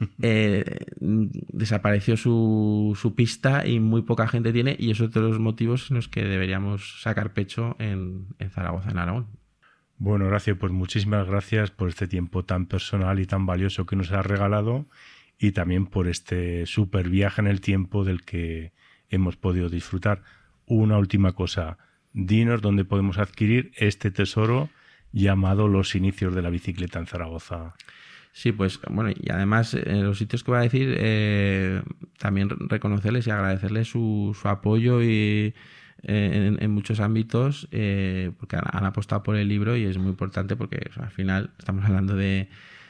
eh, desapareció su, su pista y muy poca gente tiene, y eso es de los motivos en los que deberíamos sacar pecho en, en Zaragoza, en Aragón. Bueno, Horacio, pues muchísimas gracias por este tiempo tan personal y tan valioso que nos has regalado, y también por este súper viaje en el tiempo del que hemos podido disfrutar. Una última cosa, dinos dónde podemos adquirir este tesoro llamado Los inicios de la bicicleta en Zaragoza. Sí, pues bueno, y además en los sitios que voy a decir, eh, también reconocerles y agradecerles su, su apoyo y eh, en, en muchos ámbitos, eh, porque han, han apostado por el libro, y es muy importante porque, o sea, al final estamos hablando de,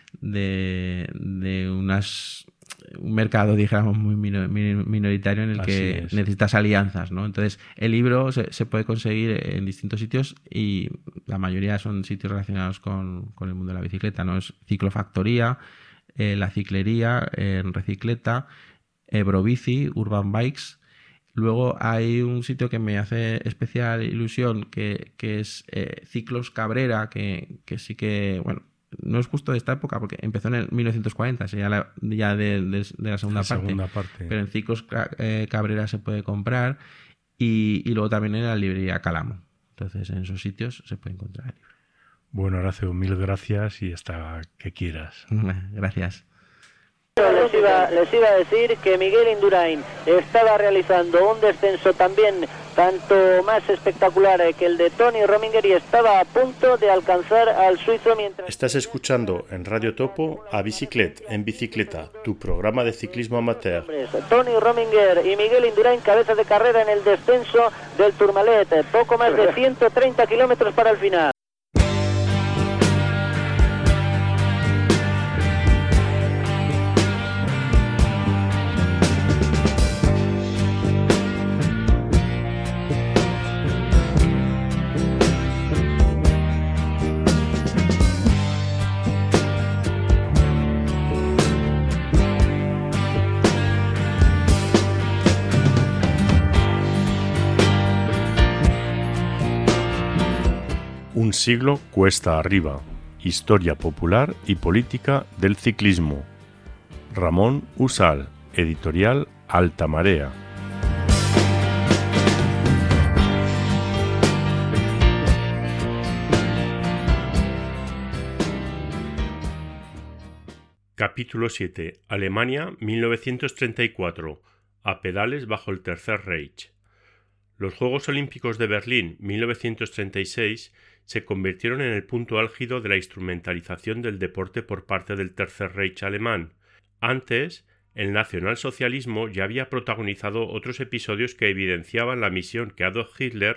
de, de unas... un mercado, dijéramos, muy minoritario en el Así que es. necesitas alianzas, ¿no? Entonces, el libro se, se puede conseguir en distintos sitios y la mayoría son sitios relacionados con, con el mundo de la bicicleta, ¿no? Es Ciclofactoría, eh, La Ciclería, en eh, Recicleta, Ebrobici, Urban Bikes. Luego hay un sitio que me hace especial ilusión, que, que es eh, Ciclos Cabrera, que, que sí que, bueno, no es justo de esta época porque empezó en el mil novecientos cuarenta, sería la, ya de, de, de la segunda, la parte, segunda parte. Pero en Ciclos eh, Cabrera se puede comprar, y, y luego también en la librería Calamo. Entonces en esos sitios se puede encontrar el libro. Bueno, Horacio, mil gracias y hasta que quieras. Gracias. Les iba, les iba a decir que Miguel Indurain estaba realizando un descenso también tanto más espectacular que el de Tony Rominger, y estaba a punto de alcanzar al suizo mientras... Estás escuchando en Radio Topo a Biciclet en Bicicleta, tu programa de ciclismo amateur. Tony Rominger y Miguel Indurain, cabeza de carrera en el descenso del Tourmalet, poco más de ciento treinta kilómetros para el final. Un siglo cuesta arriba. Historia popular y política del ciclismo. Ramón Usal, editorial Alta Marea. Capítulo siete. Alemania, mil novecientos treinta y cuatro. A pedales bajo el Tercer Reich. Los Juegos Olímpicos de Berlín, mil novecientos treinta y seis, se convirtieron en el punto álgido de la instrumentalización del deporte por parte del Tercer Reich alemán. Antes, el nacionalsocialismo ya había protagonizado otros episodios que evidenciaban la misión que Adolf Hitler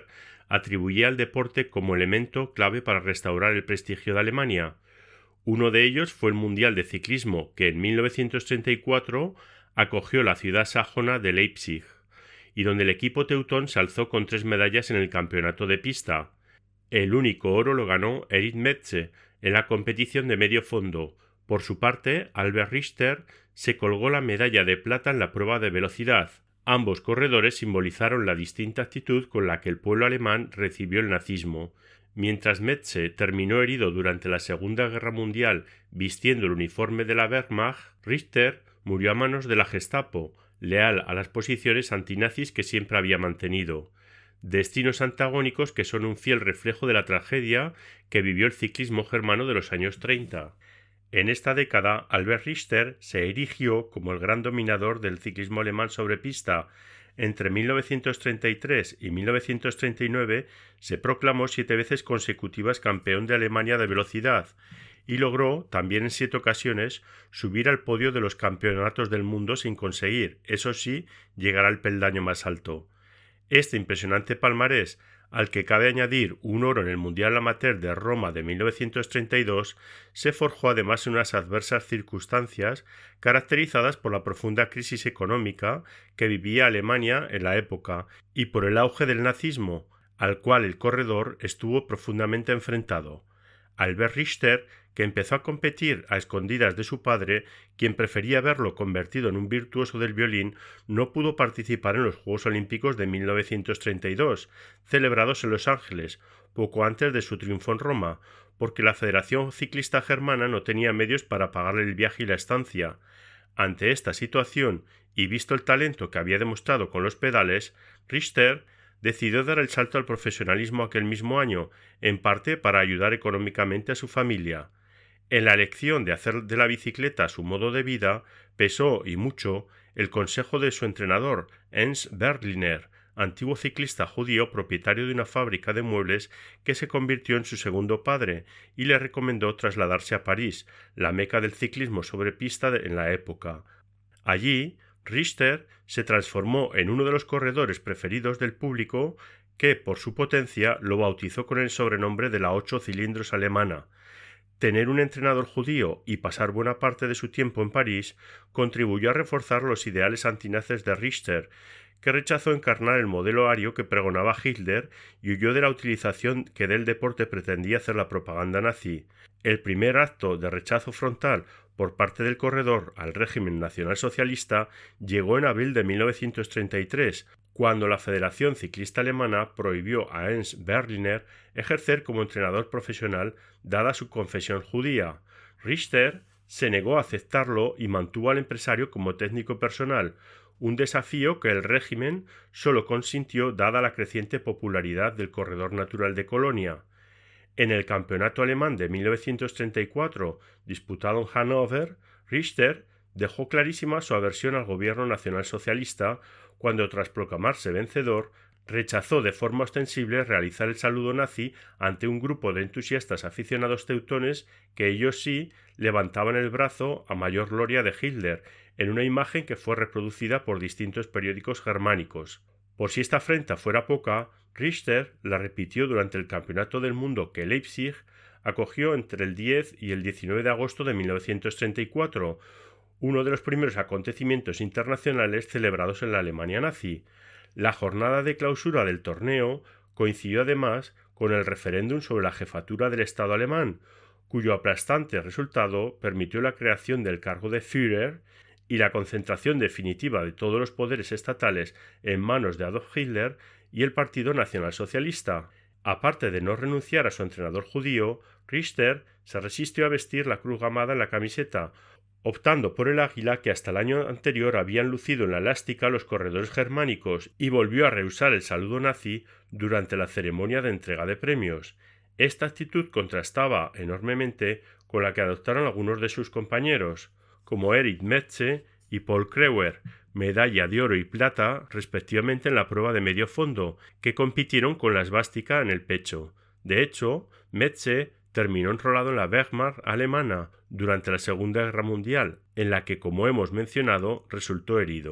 atribuía al deporte como elemento clave para restaurar el prestigio de Alemania. Uno de ellos fue el Mundial de Ciclismo, que en mil novecientos treinta y cuatro acogió la ciudad sajona de Leipzig, y donde el equipo teutón se alzó con tres medallas en el campeonato de pista. El único oro lo ganó Erich Metze en la competición de medio fondo. Por su parte, Albert Richter se colgó la medalla de plata en la prueba de velocidad. Ambos corredores simbolizaron la distinta actitud con la que el pueblo alemán recibió el nazismo. Mientras Metze terminó herido durante la Segunda Guerra Mundial vistiendo el uniforme de la Wehrmacht, Richter murió a manos de la Gestapo, leal a las posiciones antinazis que siempre había mantenido. Destinos antagónicos que son un fiel reflejo de la tragedia que vivió el ciclismo germano de los años treinta. En esta década, Albert Richter se erigió como el gran dominador del ciclismo alemán sobre pista. Entre mil novecientos treinta y tres y mil novecientos treinta y nueve se proclamó siete veces consecutivas campeón de Alemania de velocidad y logró, también en siete ocasiones, subir al podio de los campeonatos del mundo sin conseguir, eso sí, llegar al peldaño más alto. Este impresionante palmarés, al que cabe añadir un oro en el Mundial Amateur de Roma de mil novecientos treinta y dos, se forjó además en unas adversas circunstancias caracterizadas por la profunda crisis económica que vivía Alemania en la época y por el auge del nazismo, al cual el corredor estuvo profundamente enfrentado. Albert Richter, que empezó a competir a escondidas de su padre, quien prefería verlo convertido en un virtuoso del violín, no pudo participar en los Juegos Olímpicos de mil novecientos treinta y dos, celebrados en Los Ángeles, poco antes de su triunfo en Roma, porque la Federación Ciclista Germana no tenía medios para pagarle el viaje y la estancia. Ante esta situación, y visto el talento que había demostrado con los pedales, Richter decidió dar el salto al profesionalismo aquel mismo año, en parte para ayudar económicamente a su familia. En la elección de hacer de la bicicleta su modo de vida, pesó y mucho el consejo de su entrenador, Ernst Berliner, antiguo ciclista judío propietario de una fábrica de muebles que se convirtió en su segundo padre y le recomendó trasladarse a París, la meca del ciclismo sobre pista en la época. Allí, Richter se transformó en uno de los corredores preferidos del público que, por su potencia, lo bautizó con el sobrenombre de la ocho cilindros alemana. Tener un entrenador judío y pasar buena parte de su tiempo en París contribuyó a reforzar los ideales antinazis de Richter, que rechazó encarnar el modelo ario que pregonaba Hitler y huyó de la utilización que del deporte pretendía hacer la propaganda nazi. El primer acto de rechazo frontal por parte del corredor al régimen nacionalsocialista llegó en abril de mil novecientos treinta y tres, cuando la Federación Ciclista Alemana prohibió a Ernst Berliner ejercer como entrenador profesional dada su confesión judía. Richter se negó a aceptarlo y mantuvo al empresario como técnico personal, un desafío que el régimen solo consintió dada la creciente popularidad del corredor natural de Colonia. En el campeonato alemán de mil novecientos treinta y cuatro, disputado en Hannover, Richter dejó clarísima su aversión al gobierno nacionalsocialista cuando, tras proclamarse vencedor, rechazó de forma ostensible realizar el saludo nazi ante un grupo de entusiastas aficionados teutones que ellos sí levantaban el brazo a mayor gloria de Hitler, en una imagen que fue reproducida por distintos periódicos germánicos. Por si esta afrenta fuera poca, Richter la repitió durante el Campeonato del Mundo que Leipzig acogió entre el diez y el diecinueve de agosto de mil novecientos treinta y cuatro, uno de los primeros acontecimientos internacionales celebrados en la Alemania nazi. La jornada de clausura del torneo coincidió además con el referéndum sobre la jefatura del Estado alemán, cuyo aplastante resultado permitió la creación del cargo de Führer y la concentración definitiva de todos los poderes estatales en manos de Adolf Hitler y el Partido Nacionalsocialista. Aparte de no renunciar a su entrenador judío, Richter se resistió a vestir la cruz gamada en la camiseta, optando por el águila que hasta el año anterior habían lucido en la elástica los corredores germánicos, y volvió a rehusar el saludo nazi durante la ceremonia de entrega de premios. Esta actitud contrastaba enormemente con la que adoptaron algunos de sus compañeros, como Erich Metze y Paul Kreuer, medalla de oro y plata respectivamente en la prueba de medio fondo, que compitieron con la esvástica en el pecho. De hecho, Metze terminó enrolado en la Wehrmacht alemana durante la Segunda Guerra Mundial, en la que, como hemos mencionado, resultó herido.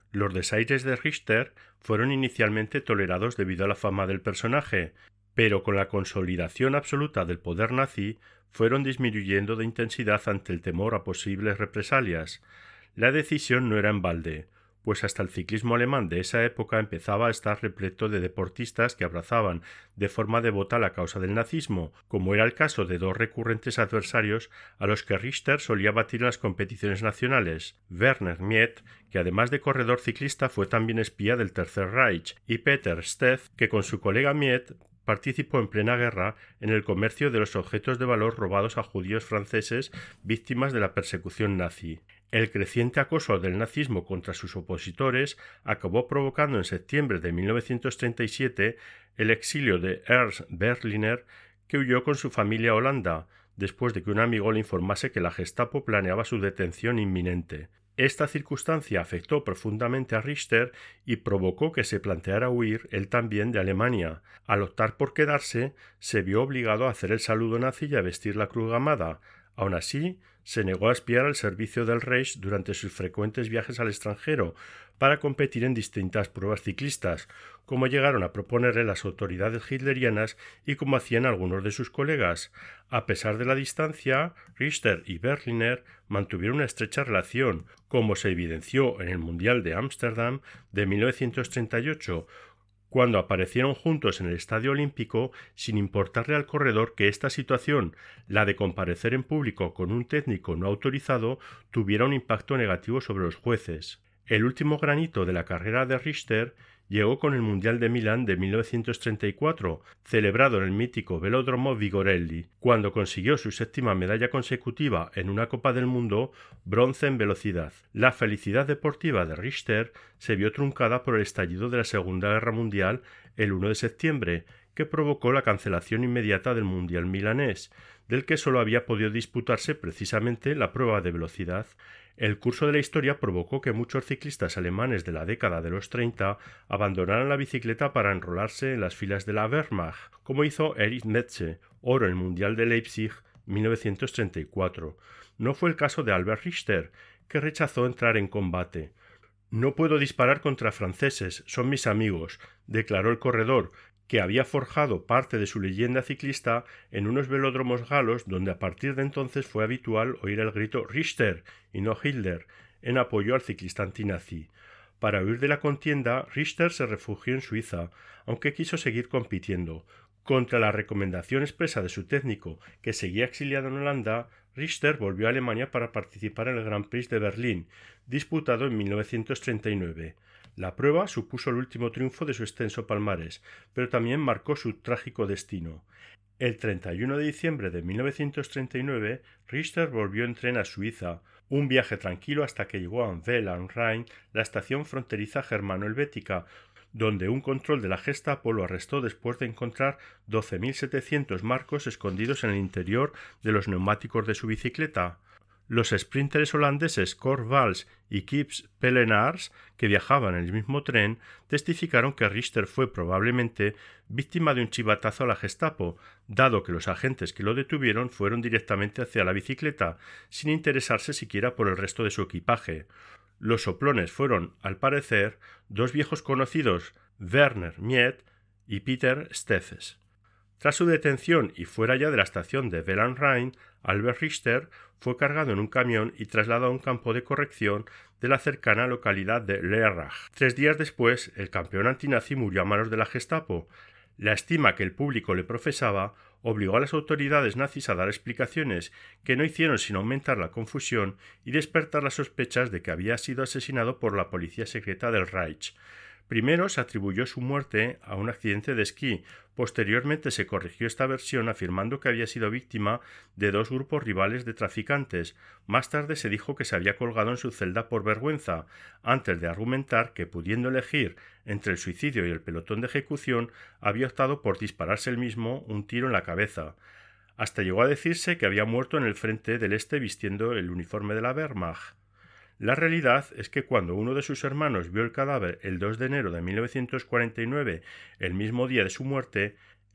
Los desaires de Richter fueron inicialmente tolerados debido a la fama del personaje, pero con la consolidación absoluta del poder nazi fueron disminuyendo de intensidad ante el temor a posibles represalias. La decisión no era en balde, pues hasta el ciclismo alemán de esa época empezaba a estar repleto de deportistas que abrazaban de forma devota la causa del nazismo, como era el caso de dos recurrentes adversarios a los que Richter solía batir en las competiciones nacionales: Werner Mieth, que además de corredor ciclista fue también espía del Tercer Reich, y Peter Steth, que con su colega Mieth participó en plena guerra en el comercio de los objetos de valor robados a judíos franceses víctimas de la persecución nazi. El creciente acoso del nazismo contra sus opositores acabó provocando en septiembre de mil novecientos treinta y siete el exilio de Ernst Berliner, que huyó con su familia a Holanda, después de que un amigo le informase que la Gestapo planeaba su detención inminente. Esta circunstancia afectó profundamente a Richter y provocó que se planteara huir él también de Alemania. Al optar por quedarse, se vio obligado a hacer el saludo nazi y a vestir la cruz gamada. Aun así, se negó a espiar al servicio del Reich durante sus frecuentes viajes al extranjero para competir en distintas pruebas ciclistas, como llegaron a proponerle las autoridades hitlerianas y como hacían algunos de sus colegas. A pesar de la distancia, Richter y Berliner mantuvieron una estrecha relación, como se evidenció en el Mundial de Ámsterdam de mil novecientos treinta y ocho, cuando aparecieron juntos en el Estadio Olímpico sin importarle al corredor que esta situación, la de comparecer en público con un técnico no autorizado, tuviera un impacto negativo sobre los jueces. El último granito de la carrera de Richter llegó con el Mundial de Milán de mil novecientos treinta y cuatro, celebrado en el mítico velódromo Vigorelli, cuando consiguió su séptima medalla consecutiva en una Copa del Mundo, bronce en velocidad. La felicidad deportiva de Richter se vio truncada por el estallido de la Segunda Guerra Mundial el primero de septiembre, que provocó la cancelación inmediata del Mundial milanés, del que solo había podido disputarse precisamente la prueba de velocidad. El curso de la historia provocó que muchos ciclistas alemanes de la década de los treinta abandonaran la bicicleta para enrolarse en las filas de la Wehrmacht, como hizo Erich Metze, oro en el Mundial de Leipzig mil novecientos treinta y cuatro. No fue el caso de Albert Richter, que rechazó entrar en combate. «No puedo disparar contra franceses, son mis amigos», declaró el corredor, que había forjado parte de su leyenda ciclista en unos velódromos galos donde a partir de entonces fue habitual oír el grito «Richter» y no «Hitler» en apoyo al ciclista antinazi. Para huir de la contienda, Richter se refugió en Suiza, aunque quiso seguir compitiendo. Contra la recomendación expresa de su técnico, que seguía exiliado en Holanda, Richter volvió a Alemania para participar en el Grand Prix de Berlín, disputado en mil novecientos treinta y nueve. La prueba supuso el último triunfo de su extenso palmarés, pero también marcó su trágico destino. El treinta y uno de diciembre de mil novecientos treinta y nueve, Richter volvió en tren a Suiza, un viaje tranquilo hasta que llegó a Well am Rhein, la estación fronteriza germano-helvética, donde un control de la Gestapo lo arrestó después de encontrar doce mil setecientos marcos escondidos en el interior de los neumáticos de su bicicleta. Los sprinters holandeses Cor Valls y Kips Pellenaars, que viajaban en el mismo tren, testificaron que Richter fue probablemente víctima de un chivatazo a la Gestapo, dado que los agentes que lo detuvieron fueron directamente hacia la bicicleta, sin interesarse siquiera por el resto de su equipaje. Los soplones fueron, al parecer, dos viejos conocidos, Werner Mieth y Peter Steffes. Tras su detención y fuera ya de la estación de Well am Rhein, Albert Richter fue cargado en un camión y trasladado a un campo de corrección de la cercana localidad de Lörrach. Tres días después, el campeón antinazi murió a manos de la Gestapo. La estima que el público le profesaba obligó a las autoridades nazis a dar explicaciones que no hicieron sino aumentar la confusión y despertar las sospechas de que había sido asesinado por la policía secreta del Reich. Primero se atribuyó su muerte a un accidente de esquí. Posteriormente se corrigió esta versión afirmando que había sido víctima de dos grupos rivales de traficantes. Más tarde se dijo que se había colgado en su celda por vergüenza, antes de argumentar que, pudiendo elegir entre el suicidio y el pelotón de ejecución, había optado por dispararse él mismo un tiro en la cabeza. Hasta llegó a decirse que había muerto en el frente del Este vistiendo el uniforme de la Wehrmacht. La realidad es que cuando uno de sus hermanos vio el cadáver el dos de enero de mil novecientos cuarenta y nueve, el mismo día de su muerte,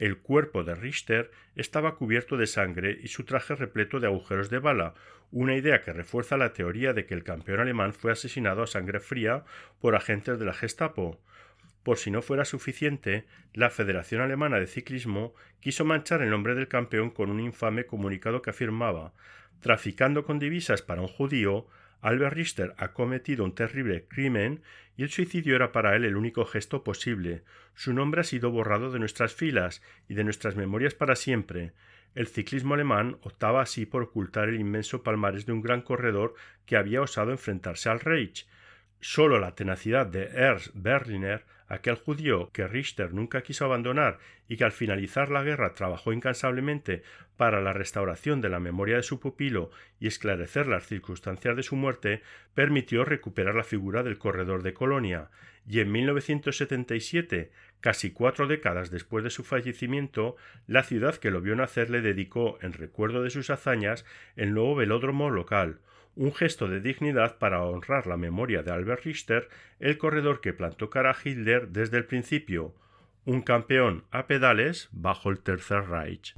El cuerpo de Richter estaba cubierto de sangre y su traje repleto de agujeros de bala, una idea que refuerza la teoría de que el campeón alemán fue asesinado a sangre fría por agentes de la Gestapo. Por si no fuera suficiente, la Federación Alemana de Ciclismo quiso manchar el nombre del campeón con un infame comunicado que afirmaba: traficando con divisas para un judío, Albert Richter ha cometido un terrible crimen y el suicidio era para él el único gesto posible. Su nombre ha sido borrado de nuestras filas y de nuestras memorias para siempre. El ciclismo alemán optaba así por ocultar el inmenso palmarés de un gran corredor que había osado enfrentarse al Reich. Solo la tenacidad de Ernst Berliner, aquel judío que Richter nunca quiso abandonar y que al finalizar la guerra trabajó incansablemente para la restauración de la memoria de su pupilo y esclarecer las circunstancias de su muerte, permitió recuperar la figura del corredor de Colonia, y en mil novecientos setenta y siete, casi cuatro décadas después de su fallecimiento, la ciudad que lo vio nacer le dedicó, en recuerdo de sus hazañas, el nuevo velódromo local, un gesto de dignidad para honrar la memoria de Albert Richter, el corredor que plantó cara a Hitler desde el principio, un campeón a pedales bajo el Tercer Reich.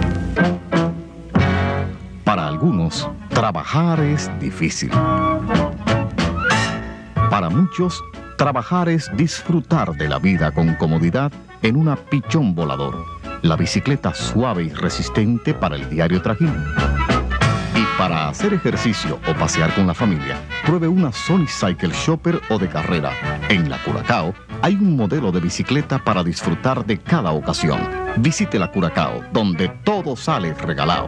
Para algunos, trabajar es difícil. Para muchos, trabajar es disfrutar de la vida con comodidad en una pichón volador, la bicicleta suave y resistente para el diario trajín. Para hacer ejercicio o pasear con la familia, pruebe una Sony Cycle Shopper o de carrera. En la Curacao hay un modelo de bicicleta para disfrutar de cada ocasión. Visite la Curacao, donde todo sale regalado.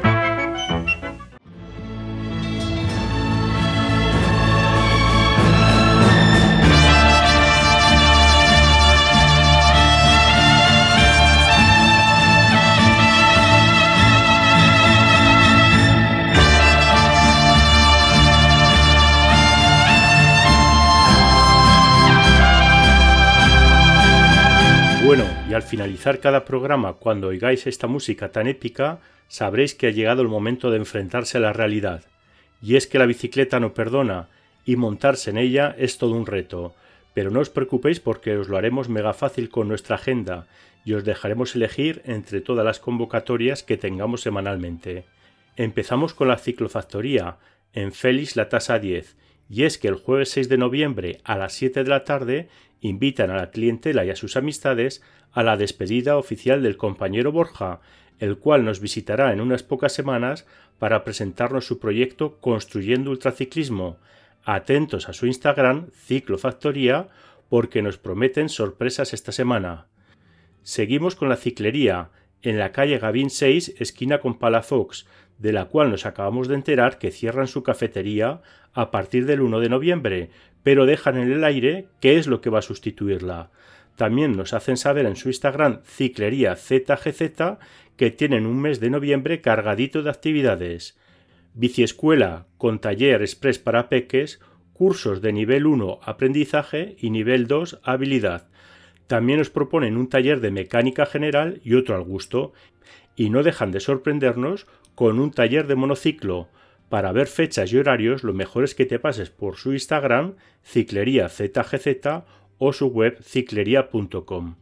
Bueno, y al finalizar cada programa, cuando oigáis esta música tan épica, sabréis que ha llegado el momento de enfrentarse a la realidad. Y es que la bicicleta no perdona, y montarse en ella es todo un reto. Pero no os preocupéis porque os lo haremos mega fácil con nuestra agenda, y os dejaremos elegir entre todas las convocatorias que tengamos semanalmente. Empezamos con la ciclofactoría, en Félix La Tasa diez, y es que el jueves seis de noviembre a las siete de la tarde invitan a la clientela y a sus amistades a la despedida oficial del compañero Borja, el cual nos visitará en unas pocas semanas para presentarnos su proyecto Construyendo Ultraciclismo. Atentos a su Instagram, Ciclofactoría, porque nos prometen sorpresas esta semana. Seguimos con la ciclería, en la calle Gavín seis, esquina con Palafox, de la cual nos acabamos de enterar que cierran su cafetería a partir del uno de noviembre, pero dejan en el aire qué es lo que va a sustituirla. También nos hacen saber en su Instagram Ciclería Z G Z que tienen un mes de noviembre cargadito de actividades. Biciescuela con taller express para peques, cursos de nivel uno aprendizaje y nivel dos habilidad. También nos proponen un taller de mecánica general y otro al gusto, y no dejan de sorprendernos con un taller de monociclo. Para ver fechas y horarios, lo mejor es que te pases por su Instagram, Ciclería Z G Z, o su web ciclería punto com.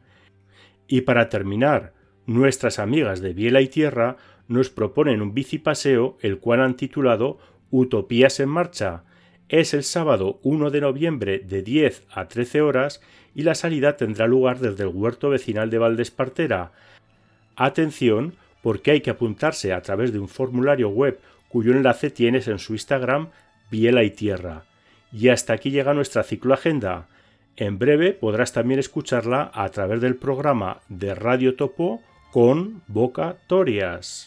Y para terminar, nuestras amigas de Biela y Tierra nos proponen un bicipaseo, el cual han titulado Utopías en Marcha. Es el sábado uno de noviembre de diez a trece horas y la salida tendrá lugar desde el huerto vecinal de Valdespartera. Atención, porque hay que apuntarse a través de un formulario web cuyo enlace tienes en su Instagram, Biela y Tierra. Y hasta aquí llega nuestra cicloagenda. En breve podrás también escucharla a través del programa de Radio Topo Convocatorias.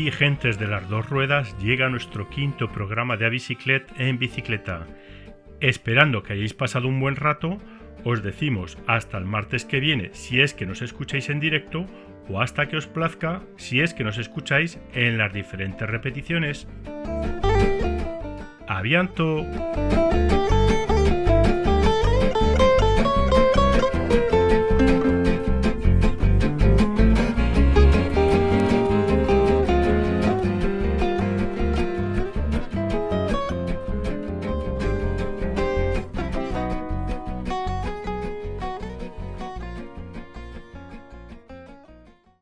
así, gentes de las dos ruedas, llega nuestro quinto programa de A Bicicleta en bicicleta. Esperando que hayáis pasado un buen rato, os decimos hasta el martes que viene si es que nos escucháis en directo o hasta que os plazca si es que nos escucháis en las diferentes repeticiones. ¡A bientôt!